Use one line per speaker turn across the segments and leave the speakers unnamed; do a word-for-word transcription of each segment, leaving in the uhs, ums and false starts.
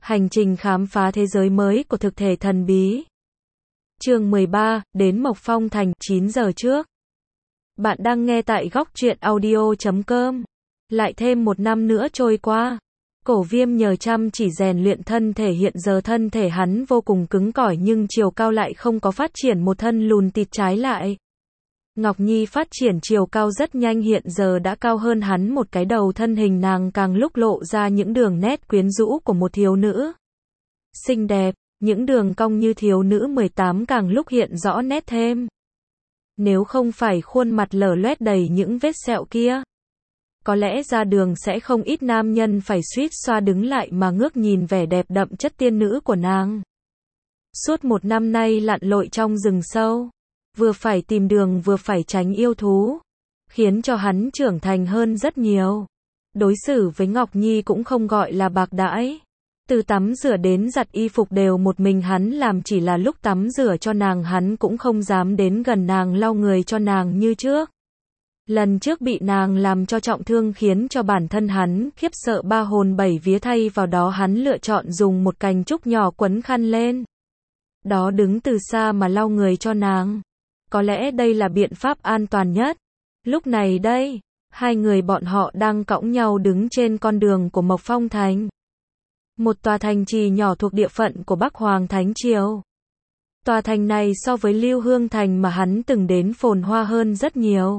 Hành trình khám phá thế giới mới của thực thể thần bí. Chương mười ba, đến Mộc Phong Thành, chín giờ trước. Bạn đang nghe tại góc truyện audio chấm com. Lại thêm một năm nữa trôi qua. Cổ Viêm nhờ chăm chỉ rèn luyện thân thể, hiện giờ thân thể hắn vô cùng cứng cỏi nhưng chiều cao lại không có phát triển một thân lùn tịt, trái lại. Ngọc Nhi phát triển chiều cao rất nhanh, hiện giờ đã cao hơn hắn một cái đầu, thân hình nàng càng lúc lộ ra những đường nét quyến rũ của một thiếu nữ. Xinh đẹp, những đường cong như thiếu nữ mười tám càng lúc hiện rõ nét thêm. Nếu không phải khuôn mặt lở loét đầy những vết sẹo kia, có lẽ ra đường sẽ không ít nam nhân phải suýt xoa đứng lại mà ngước nhìn vẻ đẹp đậm chất tiên nữ của nàng. Suốt một năm nay lặn lội trong rừng sâu, vừa phải tìm đường vừa phải tránh yêu thú, khiến cho hắn trưởng thành hơn rất nhiều. Đối xử với Ngọc Nhi cũng không gọi là bạc đãi. Từ tắm rửa đến giặt y phục đều một mình hắn làm, chỉ là lúc tắm rửa cho nàng hắn cũng không dám đến gần nàng lau người cho nàng như trước. Lần trước bị nàng làm cho trọng thương khiến cho bản thân hắn khiếp sợ ba hồn bảy vía, thay vào đó hắn lựa chọn dùng một cành trúc nhỏ quấn khăn lên. Đó đứng từ xa mà lau người cho nàng. Có lẽ đây là biện pháp an toàn nhất. Lúc này đây, hai người bọn họ đang cõng nhau đứng trên con đường của Mộc Phong Thành. Một tòa thành trì nhỏ thuộc địa phận của Bắc Hoàng Thánh Triều. Tòa thành này so với Lưu Hương Thành mà hắn từng đến phồn hoa hơn rất nhiều.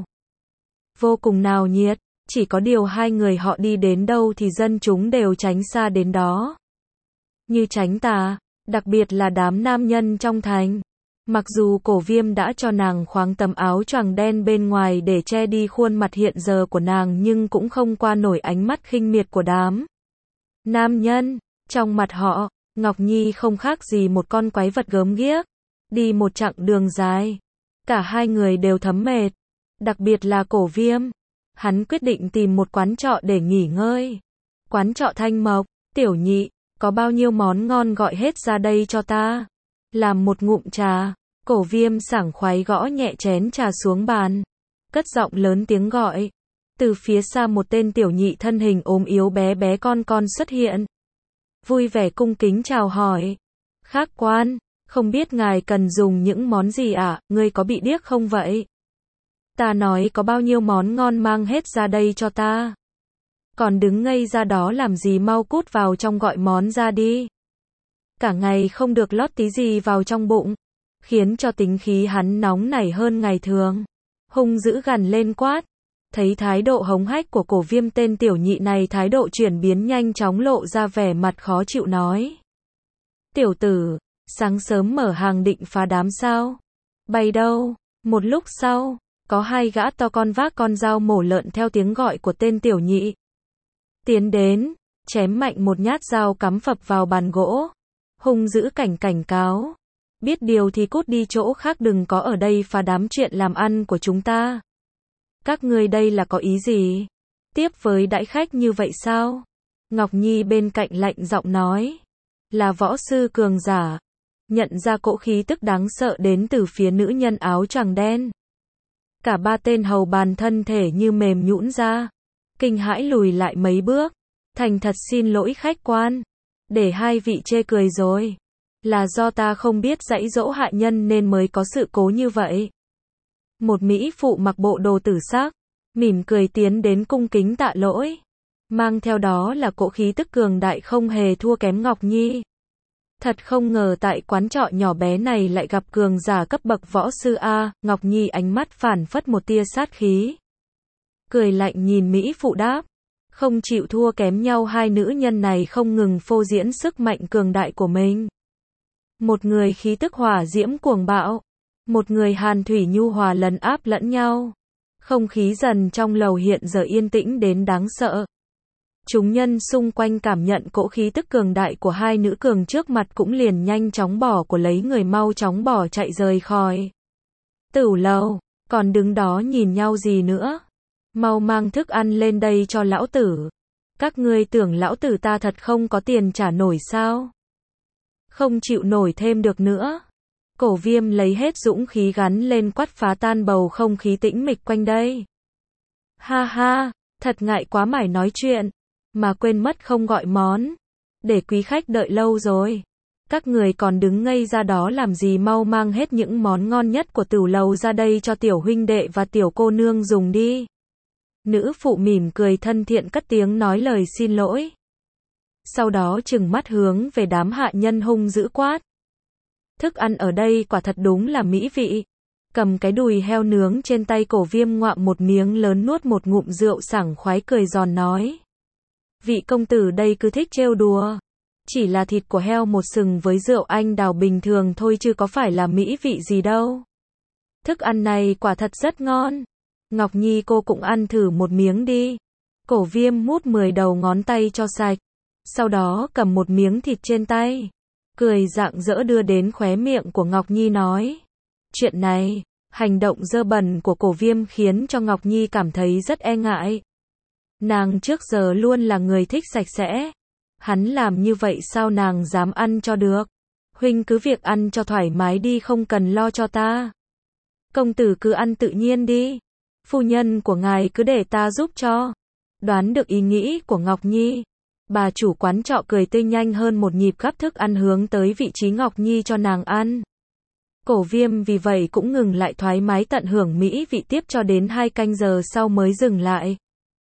Vô cùng náo nhiệt, chỉ có điều hai người họ đi đến đâu thì dân chúng đều tránh xa đến đó. Như tránh tà, đặc biệt là đám nam nhân trong thành. Mặc dù Cổ Viêm đã cho nàng khoác tấm áo choàng đen bên ngoài để che đi khuôn mặt hiện giờ của nàng, nhưng cũng không qua nổi ánh mắt khinh miệt của đám nam nhân. Trong mặt họ, Ngọc Nhi không khác gì một con quái vật gớm ghiếc. Đi một chặng đường dài, cả hai người đều thấm mệt. Đặc biệt là Cổ Viêm, hắn quyết định tìm một quán trọ để nghỉ ngơi. Quán trọ Thanh Mộc. Tiểu nhị, có bao nhiêu món ngon gọi hết ra đây cho ta. Làm một ngụm trà. Cổ Viêm sảng khoái gõ nhẹ chén trà xuống bàn, cất giọng lớn tiếng gọi. Từ phía xa một tên tiểu nhị thân hình ốm yếu bé bé con con xuất hiện, vui vẻ cung kính chào hỏi. Khác quan, không biết ngài cần dùng những món gì ạ, à? Ngươi có bị điếc không vậy? Ta nói có bao nhiêu món ngon mang hết ra đây cho ta. Còn đứng ngây ra đó làm gì, mau cút vào trong gọi món ra đi. Cả ngày không được lót tí gì vào trong bụng, khiến cho tính khí hắn nóng nảy hơn ngày thường. Hung dữ gằn lên quát. Thấy thái độ hống hách của Cổ Viêm, tên tiểu nhị này thái độ chuyển biến nhanh chóng, lộ ra vẻ mặt khó chịu nói. Tiểu tử, sáng sớm mở hàng định phá đám sao? Bày đâu? Một lúc sau, có hai gã to con vác con dao mổ lợn theo tiếng gọi của tên tiểu nhị tiến đến, chém mạnh một nhát dao cắm phập vào bàn gỗ. Hung dữ cảnh cảnh cáo. Biết điều thì cút đi chỗ khác, đừng có ở đây phá đám chuyện làm ăn của chúng ta. Các ngươi đây là có ý gì? Tiếp với đãi khách như vậy sao? Ngọc Nhi bên cạnh lạnh giọng nói. Là võ sư cường giả. Nhận ra cỗ khí tức đáng sợ đến từ phía nữ nhân áo choàng đen. Cả ba tên hầu bàn thân thể như mềm nhũn ra, kinh hãi lùi lại mấy bước. Thành thật xin lỗi khách quan, để hai vị chê cười rồi. Là do ta không biết dạy dỗ hạ nhân nên mới có sự cố như vậy. Một mỹ phụ mặc bộ đồ tử sắc, mỉm cười tiến đến cung kính tạ lỗi. Mang theo đó là cỗ khí tức cường đại không hề thua kém Ngọc Nhi. Thật không ngờ tại quán trọ nhỏ bé này lại gặp cường giả cấp bậc võ sư A. Ngọc Nhi ánh mắt phản phất một tia sát khí, cười lạnh nhìn mỹ phụ đáp. Không chịu thua kém nhau, hai nữ nhân này không ngừng phô diễn sức mạnh cường đại của mình. Một người khí tức hỏa diễm cuồng bạo, một người hàn thủy nhu hòa lấn áp lẫn nhau. Không khí dần trong lầu hiện giờ yên tĩnh đến đáng sợ. Chúng nhân xung quanh cảm nhận cỗ khí tức cường đại của hai nữ cường trước mặt cũng liền nhanh chóng bỏ của lấy người, mau chóng bỏ chạy rời khỏi tửu lầu. Còn đứng đó nhìn nhau gì nữa? Mau mang thức ăn lên đây cho lão tử. Các ngươi tưởng lão tử ta thật không có tiền trả nổi sao? Không chịu nổi thêm được nữa. Cổ Viêm lấy hết dũng khí gắn lên quát, phá tan bầu không khí tĩnh mịch quanh đây. Ha ha, thật ngại quá mải nói chuyện, mà quên mất không gọi món. để quý khách đợi lâu rồi. Các người còn đứng ngây ra đó làm gì, mau mang hết những món ngon nhất của tửu lầu ra đây cho tiểu huynh đệ và tiểu cô nương dùng đi. Nữ phụ mỉm cười thân thiện cất tiếng nói lời xin lỗi. Sau đó trừng mắt hướng về đám hạ nhân hung dữ quát. Thức ăn ở đây quả thật đúng là mỹ vị. Cầm cái đùi heo nướng trên tay, Cổ Viêm ngoạm một miếng lớn, nuốt một ngụm rượu sảng khoái cười giòn nói. Vị công tử đây cứ thích trêu đùa. Chỉ là thịt của heo một sừng với rượu anh đào bình thường thôi chứ có phải là mỹ vị gì đâu. Thức ăn này quả thật rất ngon. Ngọc Nhi cô cũng ăn thử một miếng đi. Cổ Viêm mút mười đầu ngón tay cho sạch. Sau đó cầm một miếng thịt trên tay. Cười rạng rỡ đưa đến khóe miệng của Ngọc Nhi nói. Chuyện này, hành động dơ bẩn của Cổ Viêm khiến cho Ngọc Nhi cảm thấy rất e ngại. Nàng trước giờ luôn là người thích sạch sẽ. Hắn làm như vậy sao nàng dám ăn cho được. Huynh cứ việc ăn cho thoải mái đi, không cần lo cho ta. Công tử cứ ăn tự nhiên đi. Phu nhân của ngài cứ để ta giúp cho. Đoán được ý nghĩ của Ngọc Nhi, bà chủ quán trọ cười tươi, nhanh hơn một nhịp gắp thức ăn hướng tới vị trí Ngọc Nhi cho nàng ăn. Cổ Viêm vì vậy cũng ngừng lại, thoải mái tận hưởng mỹ vị tiếp cho đến hai canh giờ sau mới dừng lại.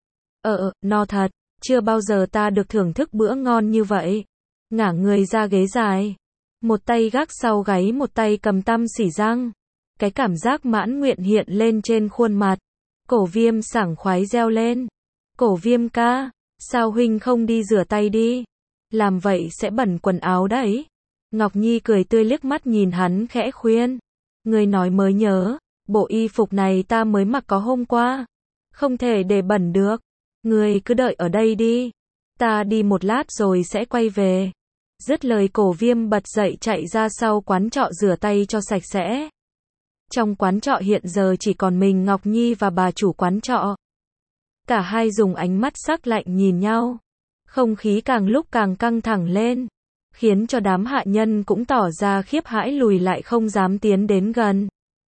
Ờ, no thật, chưa bao giờ ta được thưởng thức bữa ngon như vậy. Ngả người ra ghế dài, một tay gác sau gáy, một tay cầm tăm xỉ răng. Cái cảm giác mãn nguyện hiện lên trên khuôn mặt. Cổ Viêm sảng khoái reo lên. Cổ Viêm ca, sao huynh không đi rửa tay đi? Làm vậy sẽ bẩn quần áo đấy. Ngọc Nhi cười tươi liếc mắt nhìn hắn khẽ khuyên. Người nói mới nhớ, bộ y phục này ta mới mặc có hôm qua. Không thể để bẩn được. Người cứ đợi ở đây đi. Ta đi một lát rồi sẽ quay về. Dứt lời Cổ Viêm bật dậy chạy ra sau quán trọ rửa tay cho sạch sẽ. Trong quán trọ hiện giờ chỉ còn mình Ngọc Nhi và bà chủ quán trọ. Cả hai dùng ánh mắt sắc lạnh nhìn nhau. Không khí càng lúc càng căng thẳng lên, khiến cho đám hạ nhân cũng tỏ ra khiếp hãi, lùi lại không dám tiến đến gần.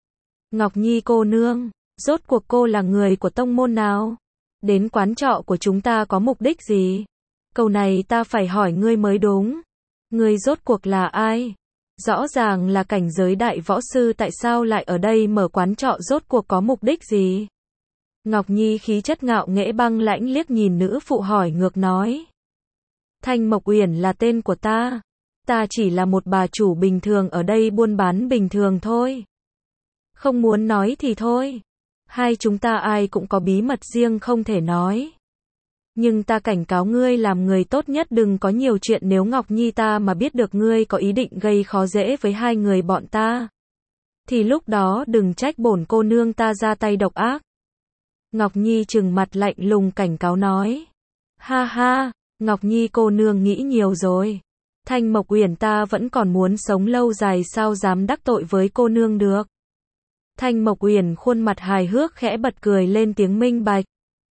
Ngọc Nhi cô nương, rốt cuộc cô là người của tông môn nào? Đến quán trọ của chúng ta có mục đích gì? Câu này ta phải hỏi ngươi mới đúng. Ngươi rốt cuộc là ai? Rõ ràng là cảnh giới đại võ sư, tại sao lại ở đây mở quán trọ, rốt cuộc có mục đích gì? Ngọc Nhi khí chất ngạo nghễ băng lãnh liếc nhìn nữ phụ hỏi ngược nói. Thanh Mộc Uyển là tên của ta. Ta chỉ là một bà chủ bình thường ở đây buôn bán bình thường thôi. Không muốn nói thì thôi. Hai chúng ta ai cũng có bí mật riêng không thể nói. Nhưng ta cảnh cáo ngươi làm người tốt nhất đừng có nhiều chuyện, nếu Ngọc Nhi ta mà biết được ngươi có ý định gây khó dễ với hai người bọn ta, thì lúc đó đừng trách bổn cô nương ta ra tay độc ác. Ngọc Nhi trừng mặt lạnh lùng cảnh cáo nói. Ha ha, Ngọc Nhi cô nương nghĩ nhiều rồi. Thanh Mộc Uyển ta vẫn còn muốn sống lâu dài, sao dám đắc tội với cô nương được. Thanh Mộc Uyển khuôn mặt hài hước khẽ bật cười lên tiếng minh bạch.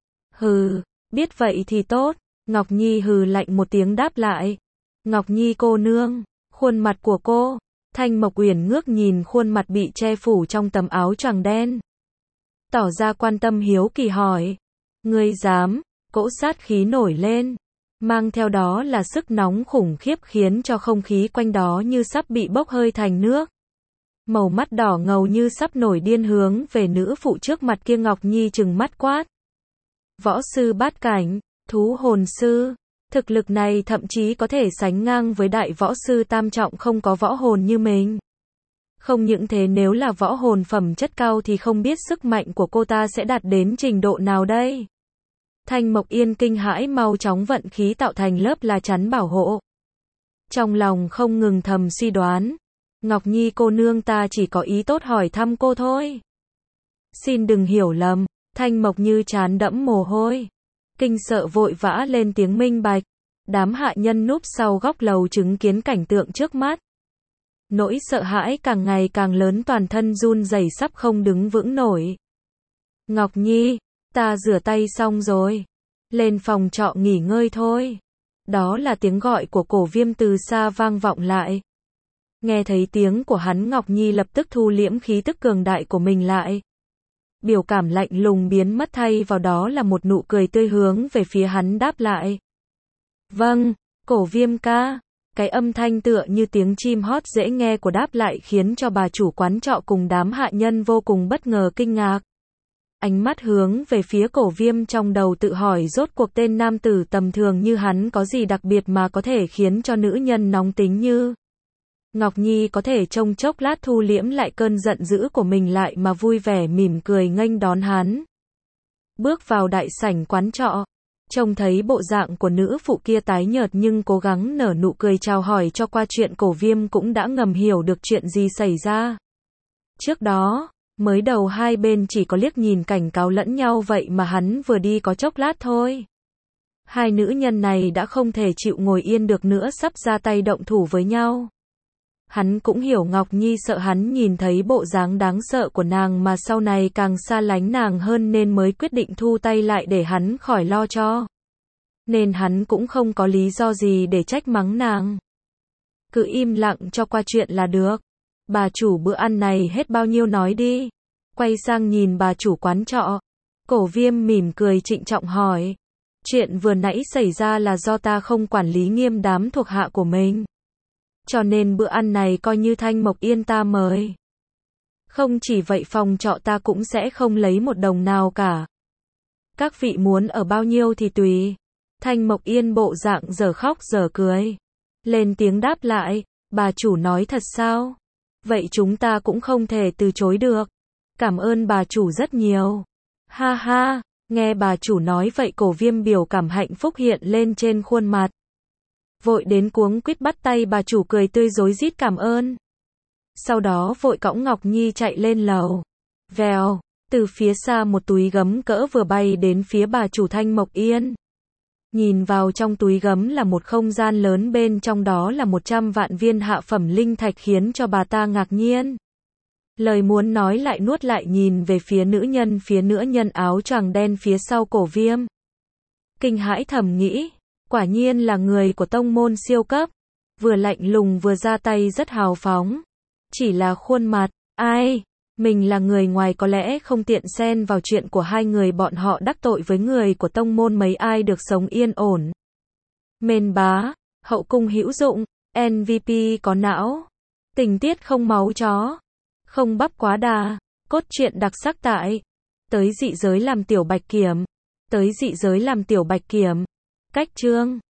Hừ, biết vậy thì tốt. Ngọc Nhi hừ lạnh một tiếng đáp lại. Ngọc Nhi cô nương, khuôn mặt của cô. Thanh Mộc Uyển ngước nhìn khuôn mặt bị che phủ trong tấm áo choàng đen, tỏ ra quan tâm hiếu kỳ hỏi. Ngươi dám? Cỗ sát khí nổi lên, mang theo đó là sức nóng khủng khiếp khiến cho không khí quanh đó như sắp bị bốc hơi thành nước. Màu mắt đỏ ngầu như sắp nổi điên hướng về nữ phụ trước mặt kia. Ngọc Nhi trừng mắt quát. Võ sư bát cảnh, thú hồn sư, thực lực này thậm chí có thể sánh ngang với đại võ sư tam trọng không có võ hồn như mình. Không những thế, nếu là võ hồn phẩm chất cao thì không biết sức mạnh của cô ta sẽ đạt đến trình độ nào đây. Thanh Mộc Yên kinh hãi, mau chóng vận khí tạo thành lớp lá chắn bảo hộ. Trong lòng không ngừng thầm suy đoán. Ngọc Nhi cô nương ta chỉ có ý tốt hỏi thăm cô thôi. Xin đừng hiểu lầm. Thanh Mộc như trán đẫm mồ hôi, kinh sợ vội vã lên tiếng minh bạch. Đám hạ nhân núp sau góc lầu chứng kiến cảnh tượng trước mắt, nỗi sợ hãi càng ngày càng lớn, toàn thân run rẩy sắp không đứng vững nổi. Ngọc Nhi, ta rửa tay xong rồi, lên phòng trọ nghỉ ngơi thôi. Đó là tiếng gọi của Cổ Viêm từ xa vang vọng lại. Nghe thấy tiếng của hắn, Ngọc Nhi lập tức thu liễm khí tức cường đại của mình lại. Biểu cảm lạnh lùng biến mất, thay vào đó là một nụ cười tươi hướng về phía hắn đáp lại. Vâng, Cổ Viêm ca. Cái âm thanh tựa như tiếng chim hót dễ nghe của đáp lại khiến cho bà chủ quán trọ cùng đám hạ nhân vô cùng bất ngờ kinh ngạc. Ánh mắt hướng về phía Cổ Viêm, trong đầu tự hỏi rốt cuộc tên nam tử tầm thường như hắn có gì đặc biệt mà có thể khiến cho nữ nhân nóng tính như Ngọc Nhi có thể trong chốc lát thu liễm lại cơn giận dữ của mình lại mà vui vẻ mỉm cười nghênh đón hắn. Bước vào đại sảnh quán trọ, trông thấy bộ dạng của nữ phụ kia tái nhợt nhưng cố gắng nở nụ cười chào hỏi cho qua chuyện, Cổ Viêm cũng đã ngầm hiểu được chuyện gì xảy ra. Trước đó, mới đầu hai bên chỉ có liếc nhìn cảnh cáo lẫn nhau vậy mà hắn vừa đi có chốc lát thôi. Hai nữ nhân này đã không thể chịu ngồi yên được nữa, sắp ra tay động thủ với nhau. Hắn cũng hiểu Ngọc Nhi sợ hắn nhìn thấy bộ dáng đáng sợ của nàng mà sau này càng xa lánh nàng hơn nên mới quyết định thu tay lại để hắn khỏi lo cho. Nên hắn cũng không có lý do gì để trách mắng nàng. Cứ im lặng cho qua chuyện là được. Bà chủ, bữa ăn này hết bao nhiêu nói đi. Quay sang nhìn bà chủ quán trọ, Cổ Viêm mỉm cười trịnh trọng hỏi. Chuyện vừa nãy xảy ra là do ta không quản lý nghiêm đám thuộc hạ của mình. Cho nên bữa ăn này coi như Thanh Mộc Yên ta mời. Không chỉ vậy phòng trọ ta cũng sẽ không lấy một đồng nào cả. Các vị muốn ở bao nhiêu thì tùy. Thanh Mộc Yên bộ dạng dở khóc dở cười. Lên tiếng đáp lại, bà chủ nói thật sao? Vậy chúng ta cũng không thể từ chối được. Cảm ơn bà chủ rất nhiều. Ha ha, nghe bà chủ nói vậy Cổ Viêm biểu cảm hạnh phúc hiện lên trên khuôn mặt. Vội đến cuống quýt bắt tay bà chủ cười tươi rối rít cảm ơn. Sau đó vội cõng Ngọc Nhi chạy lên lầu. Vèo, từ phía xa một túi gấm cỡ vừa bay đến phía bà chủ Thanh Mộc Yên. Nhìn vào trong túi gấm là một không gian lớn, bên trong đó là một trăm vạn viên hạ phẩm linh thạch khiến cho bà ta ngạc nhiên. Lời muốn nói lại nuốt lại, nhìn về phía nữ nhân phía nữ nhân áo choàng đen phía sau Cổ Viêm. Kinh hãi thầm nghĩ, quả nhiên là người của tông môn siêu cấp. Vừa lạnh lùng vừa ra tay rất hào phóng. Chỉ là khuôn mặt, ai? Mình là người ngoài có lẽ không tiện xen vào chuyện của hai người bọn họ, đắc tội với người của tông môn mấy ai được sống yên ổn. Mên bá, hậu cung hữu dụng, em vê pê có não. Tình tiết không máu chó, không bắp quá đà, cốt truyện đặc sắc tại Tới Dị Giới làm tiểu bạch kiểm. Tới Dị Giới làm tiểu bạch kiểm. Cách chương